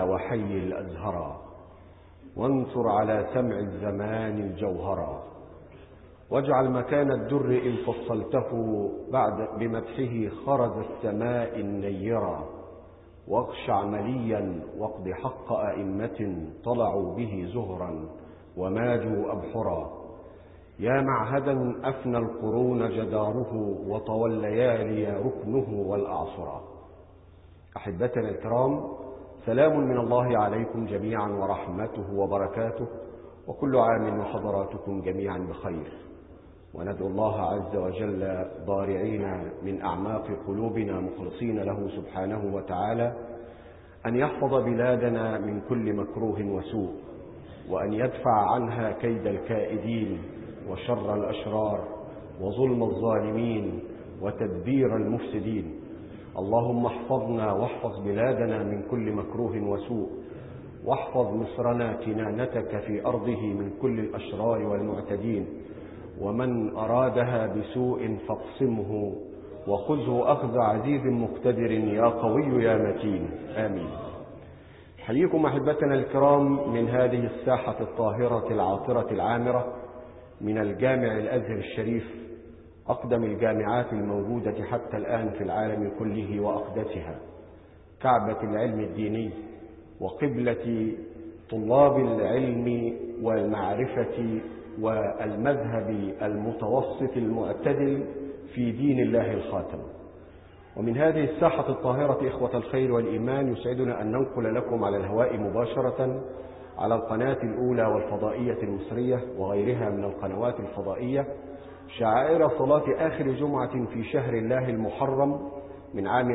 وحي الأزهرا، وانثر على سمع الزمان الجوهرا، واجعل مكان الدر إن فصلته بعد بمدحه خرز السماء النيرا، واخشع مليا واقض حق أئمة طلعوا به زهرا وماجوا أبحرا، يا معهدا أفنى القرون جداره وطوى الليالي ركنه والأعصرا. أحبتنا الكرام، سلام من الله عليكم جميعا ورحمته وبركاته، وكل عام وحضراتكم جميعا بخير. وندعو الله عز وجل ضارعين من أعماق قلوبنا مخلصين له سبحانه وتعالى أن يحفظ بلادنا من كل مكروه وسوء، وأن يدفع عنها كيد الكائدين وشر الأشرار وظلم الظالمين وتدبير المفسدين. اللهم احفظنا واحفظ بلادنا من كل مكروه وسوء، واحفظ مصرنا كنانتك في أرضه من كل الأشرار والمعتدين، ومن أرادها بسوء فاقسمه وخذه أخذ عزيز مقتدر يا قوي يا متين، آمين. حييكم أحبتنا الكرام من هذه الساحة الطاهرة العاطرة العامرة من الجامع الأزهر الشريف، أقدم الجامعات الموجودة حتى الآن في العالم كله وأقدسها، كعبة العلم الديني وقبلة طلاب العلم والمعرفة والمذهب المتوسط المعتدل في دين الله الخاتم. ومن هذه الساحة الطاهرة إخوة الخير والإيمان، يسعدنا أن ننقل لكم على الهواء مباشرة على القناة الأولى والفضائية المصرية وغيرها من القنوات الفضائية شعائر صلاة آخر جمعة في شهر الله المحرم من عام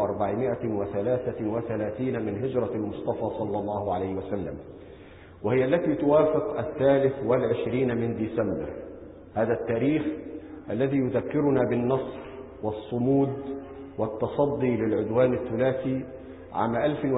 1433 من هجرة المصطفى صلى الله عليه وسلم، وهي التي توافق 23 من ديسمبر. هذا التاريخ الذي يذكرنا بالنصر والصمود والتصدي للعدوان الثلاثي عام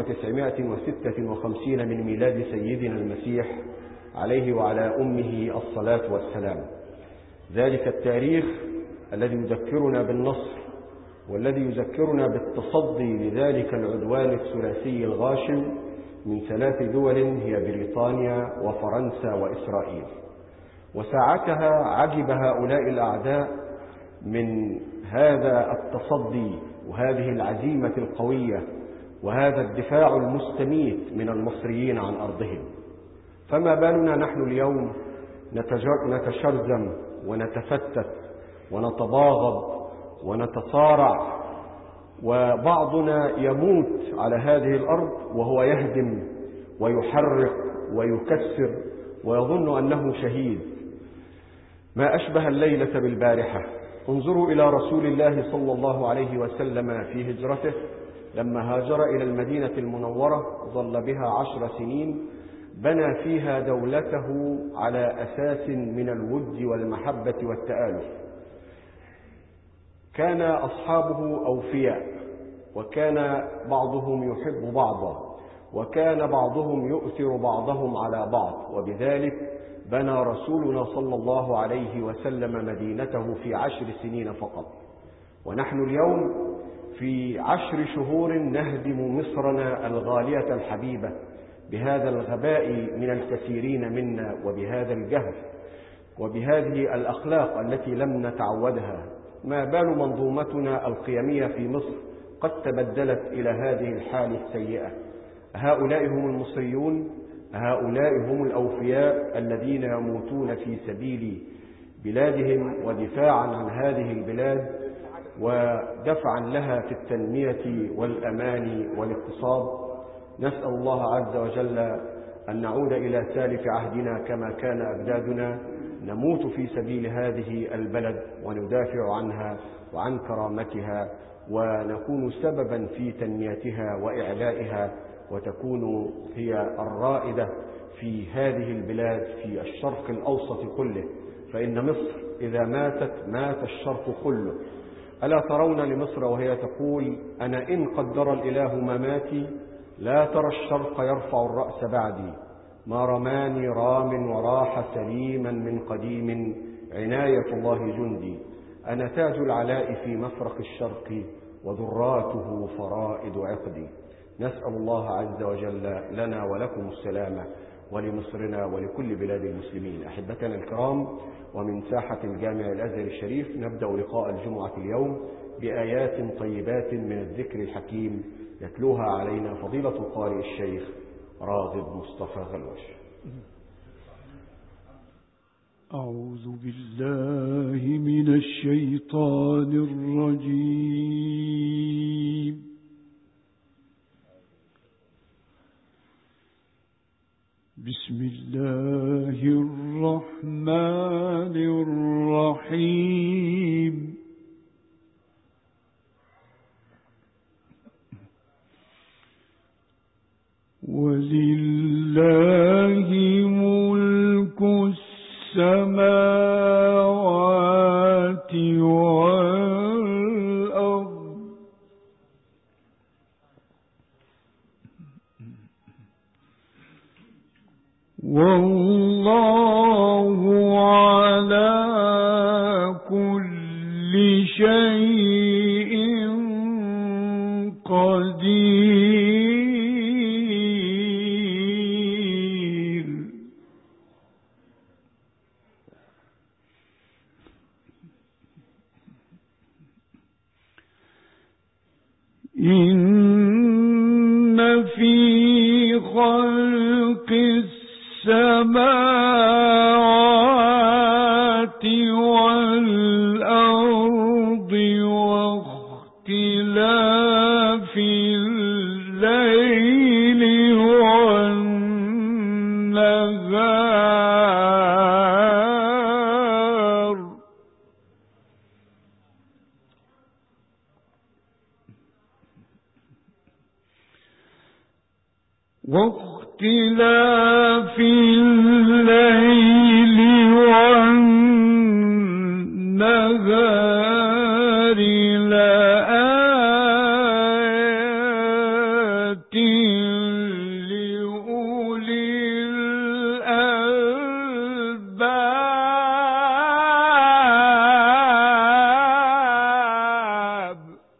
1956 من ميلاد سيدنا المسيح عليه وعلى أمه الصلاة والسلام. ذلك التاريخ الذي يذكرنا بالنصر والذي يذكرنا بالتصدي لذلك العدوان الثلاثي الغاشم من 3 دول هي بريطانيا وفرنسا وإسرائيل. وساعتها عجب هؤلاء الأعداء من هذا التصدي وهذه العزيمة القوية وهذا الدفاع المستميت من المصريين عن أرضهم. فما بالنا نحن اليوم نتشرذم ونتفتت ونتباغض ونتصارع، وبعضنا يموت على هذه الأرض وهو يهدم ويحرق ويكسر ويظن أنه شهيد. ما أشبه الليلة بالبارحة. انظروا إلى رسول الله صلى الله عليه وسلم في هجرته لما هاجر إلى المدينة المنورة، ظل بها 10 سنين، بنى فيها دولته على أساس من الود والمحبة والتآلف. كان أصحابه أوفياء، وكان بعضهم يحب بعضا، وكان بعضهم يؤثر بعضهم على بعض، وبذلك بنى رسولنا صلى الله عليه وسلم مدينته في 10 سنين فقط. ونحن اليوم في 10 شهور نهدم مصرنا الغالية الحبيبة بهذا الغباء من الكثيرين منا، وبهذا الجهل وبهذه الأخلاق التي لم نتعودها. ما بال منظومتنا القيمية في مصر قد تبدلت إلى هذه الحال السيئة؟ هؤلاء هم المصريون، هؤلاء هم الأوفياء الذين يموتون في سبيل بلادهم ودفاعا عن هذه البلاد ودفعا لها في التنمية والأمان والاقتصاد. نسأل الله عز وجل أن نعود إلى سالف عهدنا كما كان أجدادنا، نموت في سبيل هذه البلد وندافع عنها وعن كرامتها، ونكون سببا في تنميتها وإعلائها، وتكون هي الرائدة في هذه البلاد في الشرق الأوسط كله. فإن مصر إذا ماتت مات الشرق كله. ألا ترون لمصر وهي تقول: أنا إن قدر الإله مماتي لا ترى الشرق يرفع الرأس بعدي، ما رماني رام وراح سليما من قديم، عناية الله جندي، أنا تاج العلاء في مفرق الشرق وذراته فرائد عقدي. نسأل الله عز وجل لنا ولكم السلامة، ولمصرنا ولكل بلاد المسلمين. أحبتنا الكرام، ومن ساحة الجامع الأزهر الشريف نبدأ لقاء الجمعة اليوم بآيات طيبات من الذكر الحكيم يتلوها علينا فضيلة القارئ الشيخ راغب مصطفى غلوش. أعوذ بالله من الشيطان الرجيم. بسم الله الرحمن الرحيم. ولله ملك السماوات والأرض والله على كل شيء قدير. إن في خلق السماوات والأرض واختلاف الليل والنهار واختلاف الليل والنهار لآيات لأولي الألباب.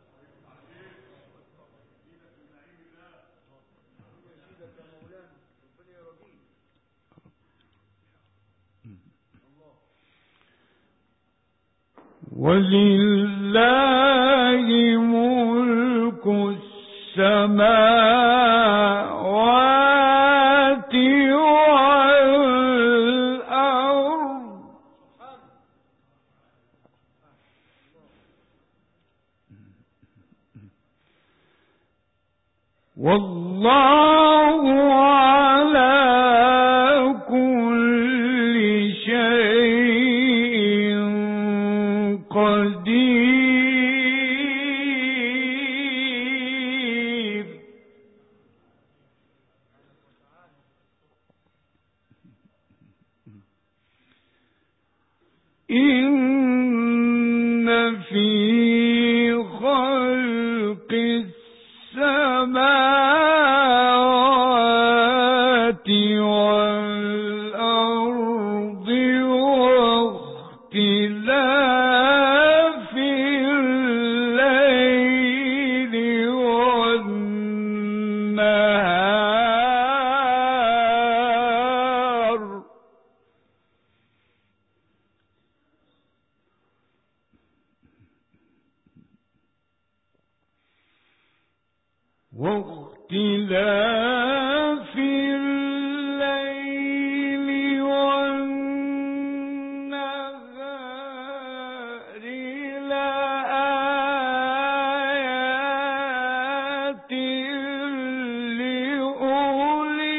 ولله ملك السماوات والأرض والله على كل شيء قدير. إن في خلق السماوات والأرض واختلاف الليل والنهار واختلاف الليل والنهار لآيات لأولي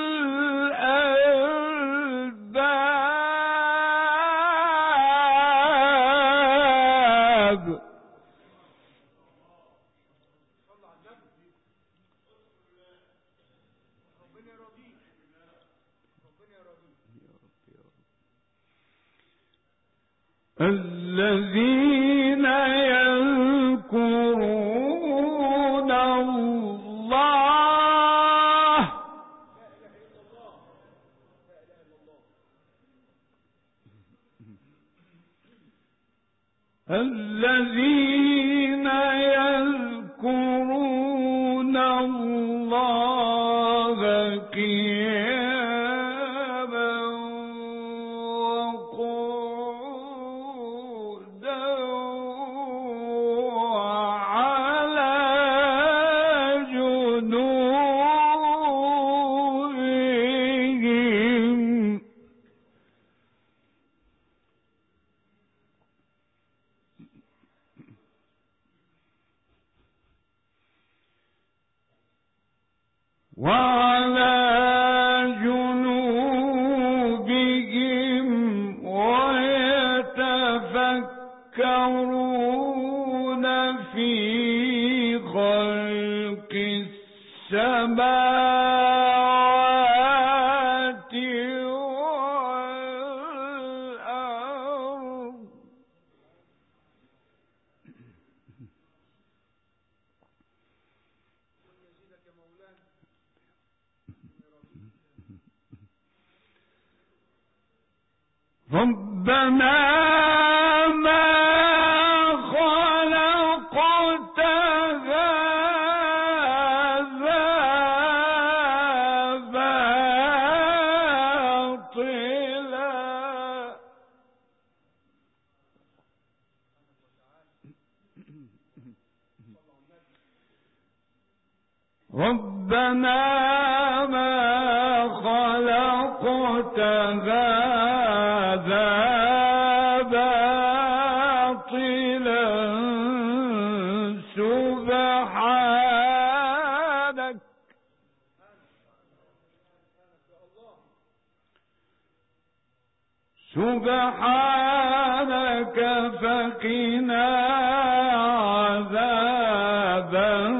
الألباب. الذين يذكرون الله الذين يذكرون الله ربنا ما خلقت هذا باطلا ربنا ما خلقت هذا باطلا سبحانك فقنا عذاب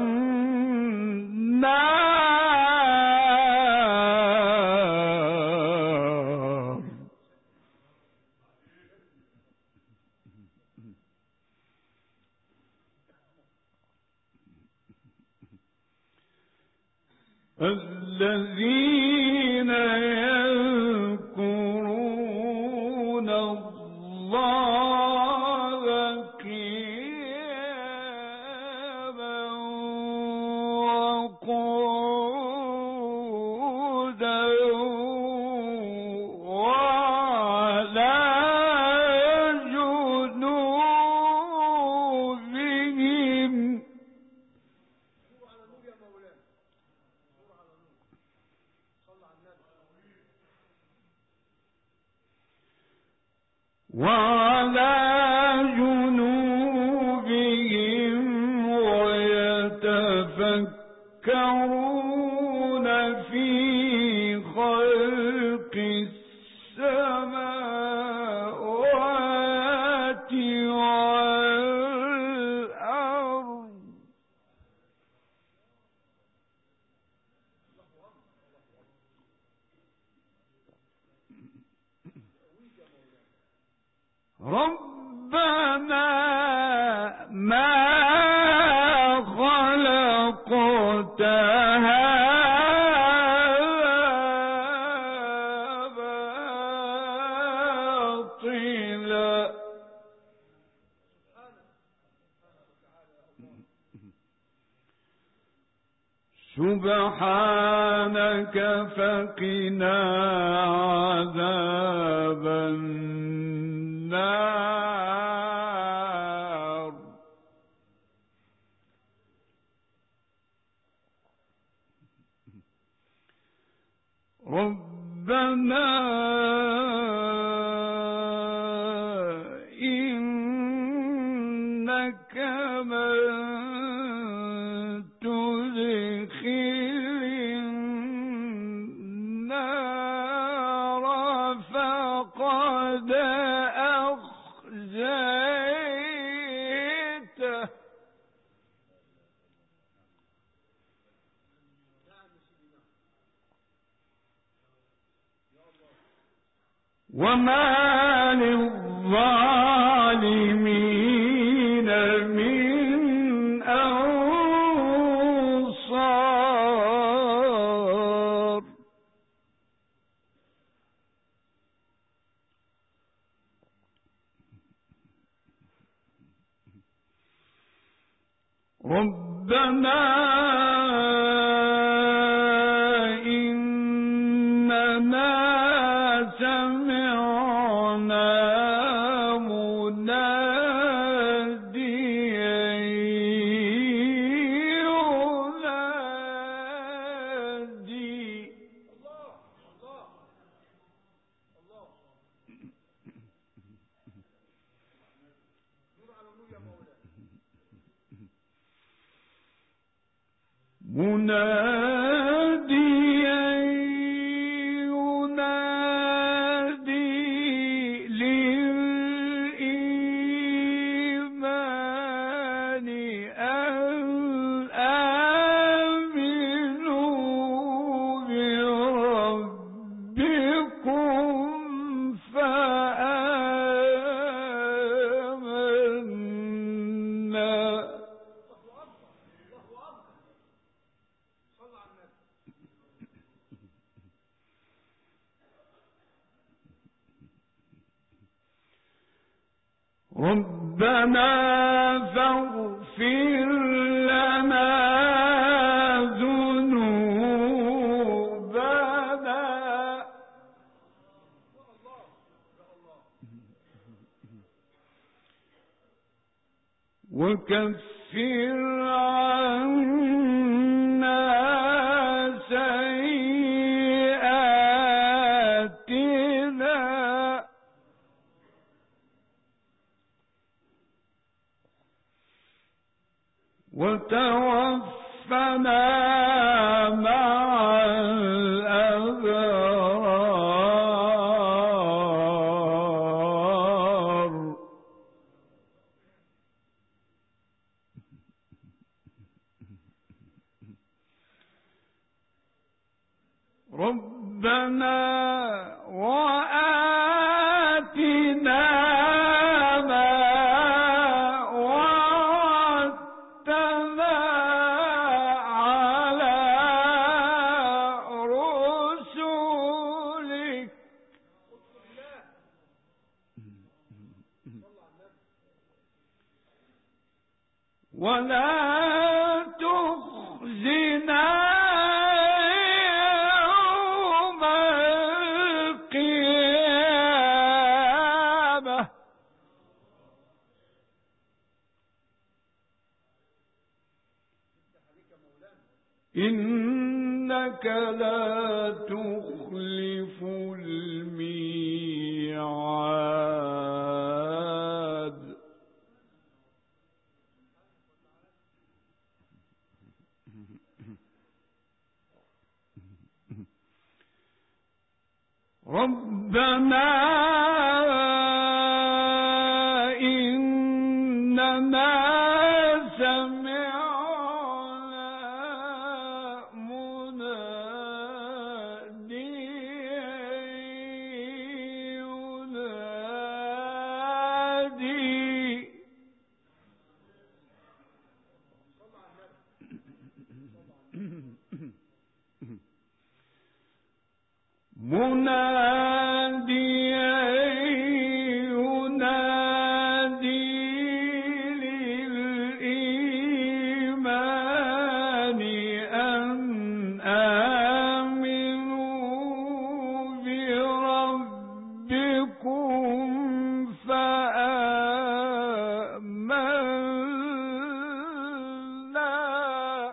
النار الذين يذكرون الله قياما وقعودا وعلى جنوبهم ويتفكرون في خلق السماوات والأرض ربنا ما خلقت هذا باطلا سبحانك فقنا عذاب النار ربنا إنك من تدخل النار فقد أخزيته وما للظالمين من أنصار ربنا إنك إننا سمعنا مناديا ينادي مناديا ينادي للإيمان أن آمنوا بربكم فآمنا. ربنا فاغفر لنا ذنوبنا وكفر عنا سيئاتنا وتوفنا مع الأبرار. ربنا وآتنا ما وعدتنا على رسلك ولا تخزنا يوم القيامة إنك لا تخلف الميعاد. ربنا إننا سمعنا مناديا ينادي مناديا ينادي للإيمان أن آمنوا بربكم فآمنا.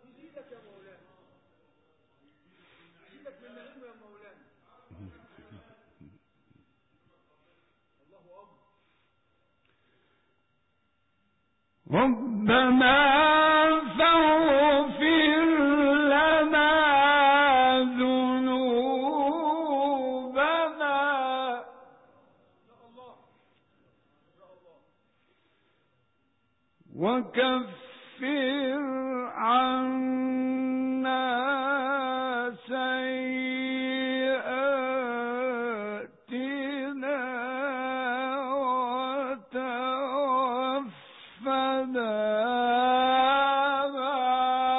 ربنا فاغفر لنا ذنوبنا وكفر عنا سيئاتنا وتوفنا مع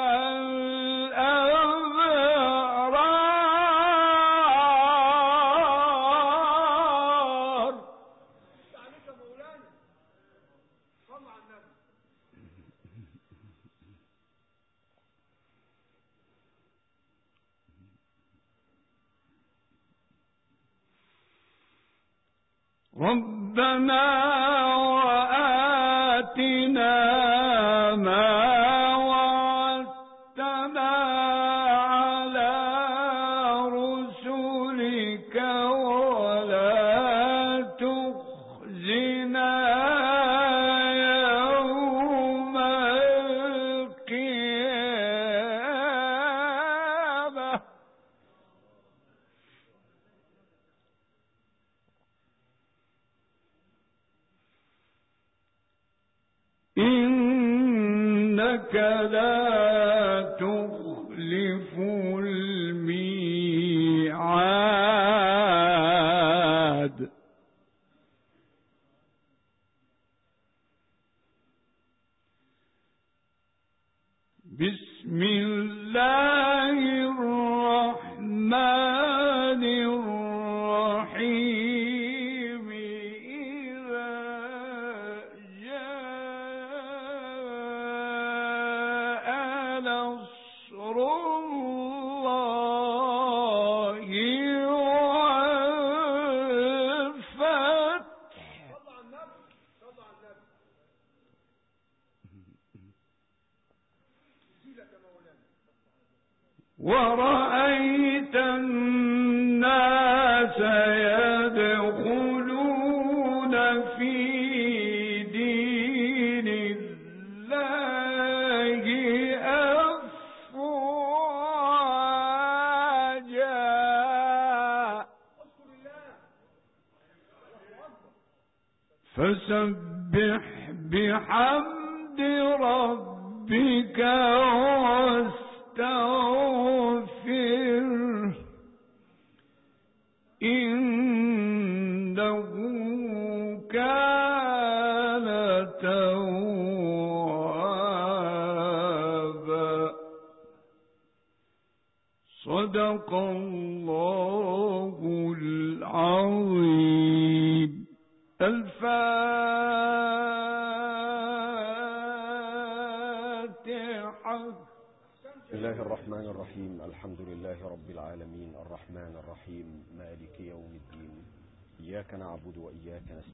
الأبرار. عليك مولانا صل على النبي. ربنا وآتنا ما وعدتنا على رسلك ولا تخزنا يوم القيامة إنك لا تخلف الميعاد بسم الله الرحمن الرحيم إذا جاء نصر الله والفتح ورأيت الناس يدخلون في دين الله أفواجا فسبح بحمد ربك واستغفره إنه كان توابا صدق الله العظيم. الفاتحة. بسم الله الرحمن الرحيم. الحمد لله رب العالمين، الرحمن الرحيم، مالك يوم الدين، إياك نعبد وإياك نستعين.